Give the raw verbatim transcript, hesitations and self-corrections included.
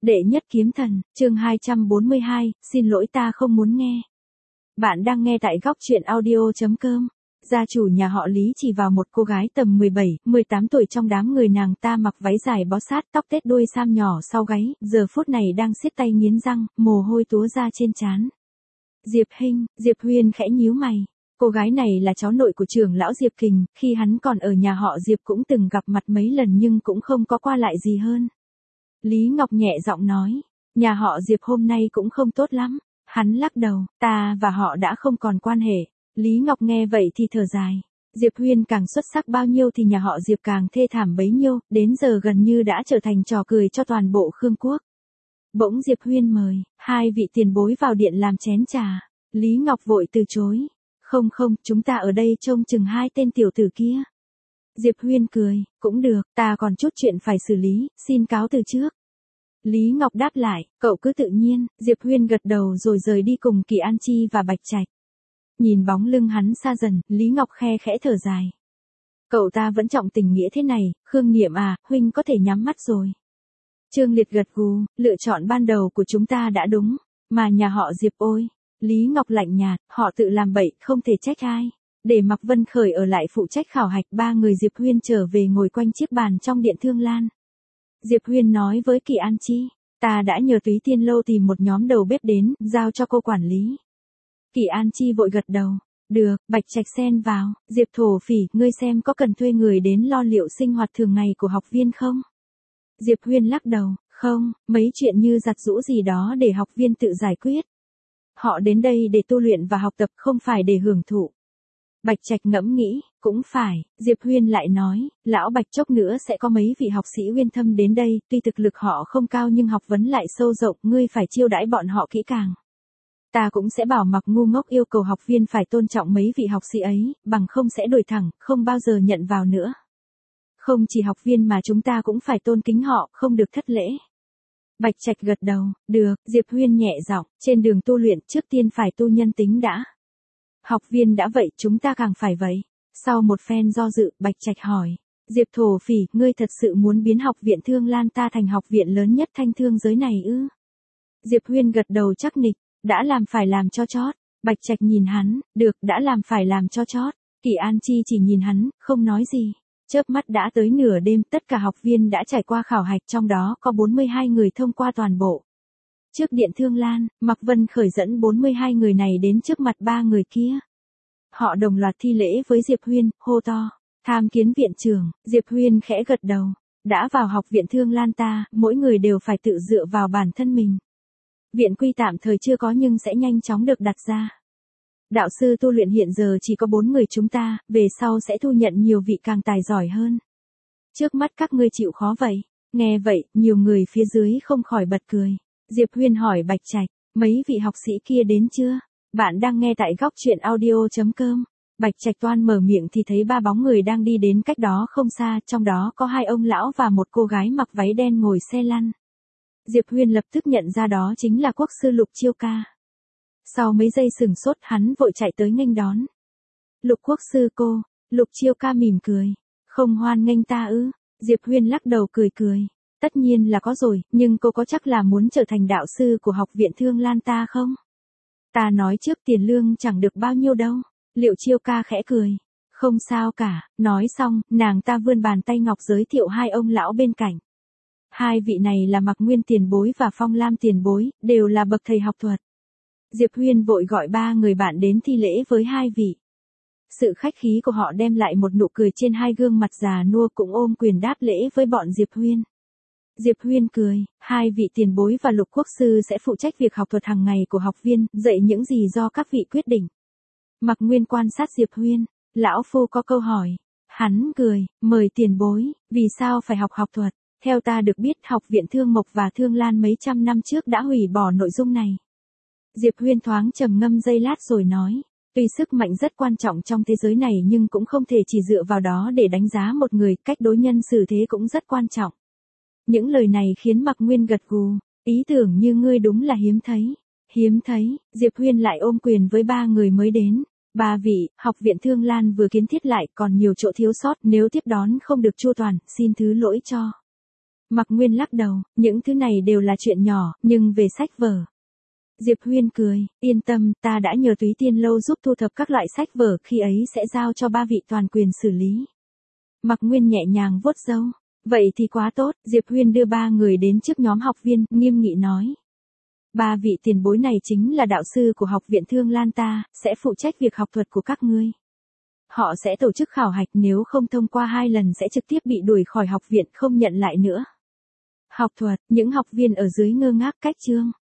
Đệ nhất kiếm thần, chương hai trăm bốn mươi hai, xin lỗi ta không muốn nghe. Bạn đang nghe tại góc truyện audio chấm com. Gia chủ nhà họ Lý chỉ vào một cô gái tầm mười bảy, mười tám tuổi trong đám người, nàng ta mặc váy dài bó sát, tóc tết đuôi sam nhỏ sau gáy, giờ phút này đang siết tay nghiến răng, mồ hôi túa ra trên trán. Diệp Hinh, Diệp Huyên khẽ nhíu mày. Cô gái này là cháu nội của trưởng lão Diệp Kình, khi hắn còn ở nhà họ Diệp cũng từng gặp mặt mấy lần nhưng cũng không có qua lại gì hơn. Lý Ngọc nhẹ giọng nói, nhà họ Diệp hôm nay cũng không tốt lắm. Hắn lắc đầu, ta và họ đã không còn quan hệ. Lý Ngọc nghe vậy thì thở dài. Diệp Huyên càng xuất sắc bao nhiêu thì nhà họ Diệp càng thê thảm bấy nhiêu, đến giờ gần như đã trở thành trò cười cho toàn bộ Khương Quốc. Bỗng Diệp Huyên mời, hai vị tiền bối vào điện làm chén trà. Lý Ngọc vội từ chối. Không không, chúng ta ở đây trông chừng hai tên tiểu tử kia. Diệp Huyên cười, cũng được, ta còn chút chuyện phải xử lý, xin cáo từ trước. Lý Ngọc đáp lại, cậu cứ tự nhiên. Diệp Huyên gật đầu rồi rời đi cùng Kỳ An Chi và Bạch Trạch. Nhìn bóng lưng hắn xa dần, Lý Ngọc khe khẽ thở dài. Cậu ta vẫn trọng tình nghĩa thế này, Khương Niệm à, huynh có thể nhắm mắt rồi. Trương Liệt gật gù, lựa chọn ban đầu của chúng ta đã đúng, mà nhà họ Diệp ôi. Lý Ngọc lạnh nhạt, họ tự làm bậy, không thể trách ai. Để Mạc Vân Khởi ở lại phụ trách khảo hạch, ba người Diệp Huyên trở về ngồi quanh chiếc bàn trong điện Thương Lan. Diệp Huyên nói với Kỳ An Chi, ta đã nhờ Túy Tiên Lâu tìm một nhóm đầu bếp đến, giao cho cô quản lý. Kỳ An Chi vội gật đầu, được. Bạch Trạch xen vào, Diệp Thổ Phỉ, ngươi xem có cần thuê người đến lo liệu sinh hoạt thường ngày của học viên không? Diệp Huyên lắc đầu, không, mấy chuyện như giặt giũ gì đó để học viên tự giải quyết. Họ đến đây để tu luyện và học tập, không phải để hưởng thụ. Bạch Trạch ngẫm nghĩ, cũng phải. Diệp Huyên lại nói, lão Bạch chốc nữa sẽ có mấy vị học sĩ uyên thâm đến đây, tuy thực lực họ không cao nhưng học vấn lại sâu rộng, ngươi phải chiêu đãi bọn họ kỹ càng. Ta cũng sẽ bảo Mặc ngu ngốc yêu cầu học viên phải tôn trọng mấy vị học sĩ ấy, bằng không sẽ đổi thẳng, không bao giờ nhận vào nữa. Không chỉ học viên mà chúng ta cũng phải tôn kính họ, không được thất lễ. Bạch Trạch gật đầu, được. Diệp Huyên nhẹ giọng, trên đường tu luyện trước tiên phải tu nhân tính đã. Học viên đã vậy, chúng ta càng phải vậy. Sau một phen do dự, Bạch Trạch hỏi, Diệp Thổ Phỉ, ngươi thật sự muốn biến học viện Thương Lan ta thành học viện lớn nhất thanh thương giới này ư? Diệp Huyên gật đầu chắc nịch, đã làm phải làm cho chót. Bạch Trạch nhìn hắn, được, đã làm phải làm cho chót. Kỳ An Chi chỉ nhìn hắn, không nói gì. Chớp mắt đã tới nửa đêm, tất cả học viên đã trải qua khảo hạch, trong đó có bốn mươi hai người thông qua toàn bộ. Trước điện Thương Lan, Mạc Vân Khởi dẫn bốn mươi hai người này đến trước mặt ba người kia. Họ đồng loạt thi lễ với Diệp Huyên, hô to, tham kiến viện trưởng. Diệp Huyên khẽ gật đầu, đã vào học viện Thương Lan ta, mỗi người đều phải tự dựa vào bản thân mình. Viện quy tạm thời chưa có nhưng sẽ nhanh chóng được đặt ra. Đạo sư tu luyện hiện giờ chỉ có bốn người chúng ta, về sau sẽ thu nhận nhiều vị càng tài giỏi hơn. Trước mắt các ngươi chịu khó vậy. Nghe vậy, nhiều người phía dưới không khỏi bật cười. Diệp Huyên hỏi Bạch Trạch, mấy vị học sĩ kia đến chưa? Bạn đang nghe tại góc truyện audio chấm com. Bạch Trạch toan mở miệng thì thấy ba bóng người đang đi đến cách đó không xa, trong đó có hai ông lão và một cô gái mặc váy đen ngồi xe lăn. Diệp Huyên lập tức nhận ra đó chính là quốc sư Lục Chiêu Ca. Sau mấy giây sừng sốt, hắn vội chạy tới nghênh đón. Lục quốc sư cô. Lục Chiêu Ca mỉm cười. Không hoan nghênh ta ư? Diệp Huyên lắc đầu cười cười. Tất nhiên là có rồi, nhưng cô có chắc là muốn trở thành đạo sư của học viện Thương Lan ta không? Ta nói trước, tiền lương chẳng được bao nhiêu đâu. Liệu Chiêu Ca khẽ cười. Không sao cả. Nói xong, nàng ta vươn bàn tay ngọc giới thiệu hai ông lão bên cạnh. Hai vị này là Mạc Nguyên tiền bối và Phong Lam tiền bối, đều là bậc thầy học thuật. Diệp Huyên vội gọi ba người bạn đến thi lễ với hai vị. Sự khách khí của họ đem lại một nụ cười trên hai gương mặt già nua, cũng ôm quyền đáp lễ với bọn Diệp Huyên. Diệp Huyên cười, hai vị tiền bối và Lục quốc sư sẽ phụ trách việc học thuật hàng ngày của học viên, dạy những gì do các vị quyết định. Mạc Nguyên quan sát Diệp Huyên, lão phu có câu hỏi. Hắn cười, mời tiền bối, vì sao phải học học thuật? Theo ta được biết, học viện Thương Mộc và Thương Lan mấy trăm năm trước đã hủy bỏ nội dung này. Diệp Huyên thoáng trầm ngâm giây lát rồi nói, tuy sức mạnh rất quan trọng trong thế giới này nhưng cũng không thể chỉ dựa vào đó để đánh giá một người, cách đối nhân xử thế cũng rất quan trọng. Những lời này khiến Mạc Nguyên gật gù, ý tưởng như ngươi đúng là hiếm thấy. Hiếm thấy. Diệp Huyên lại ôm quyền với ba người mới đến. Ba vị, học viện Thương Lan vừa kiến thiết lại, còn nhiều chỗ thiếu sót, nếu tiếp đón không được chu toàn, xin thứ lỗi cho. Mạc Nguyên lắc đầu, những thứ này đều là chuyện nhỏ, nhưng về sách vở. Diệp Huyên cười, yên tâm, ta đã nhờ Túy Tiên Lâu giúp thu thập các loại sách vở, khi ấy sẽ giao cho ba vị toàn quyền xử lý. Mạc Nguyên nhẹ nhàng vuốt râu. Vậy thì quá tốt, Diệp Huyên đưa ba người đến trước nhóm học viên, nghiêm nghị nói. Ba vị tiền bối này chính là đạo sư của học viện Thương Lan ta, sẽ phụ trách việc học thuật của các ngươi. Họ sẽ tổ chức khảo hạch, nếu không thông qua hai lần sẽ trực tiếp bị đuổi khỏi học viện, không nhận lại nữa. Học thuật, những học viên ở dưới ngơ ngác cách chương.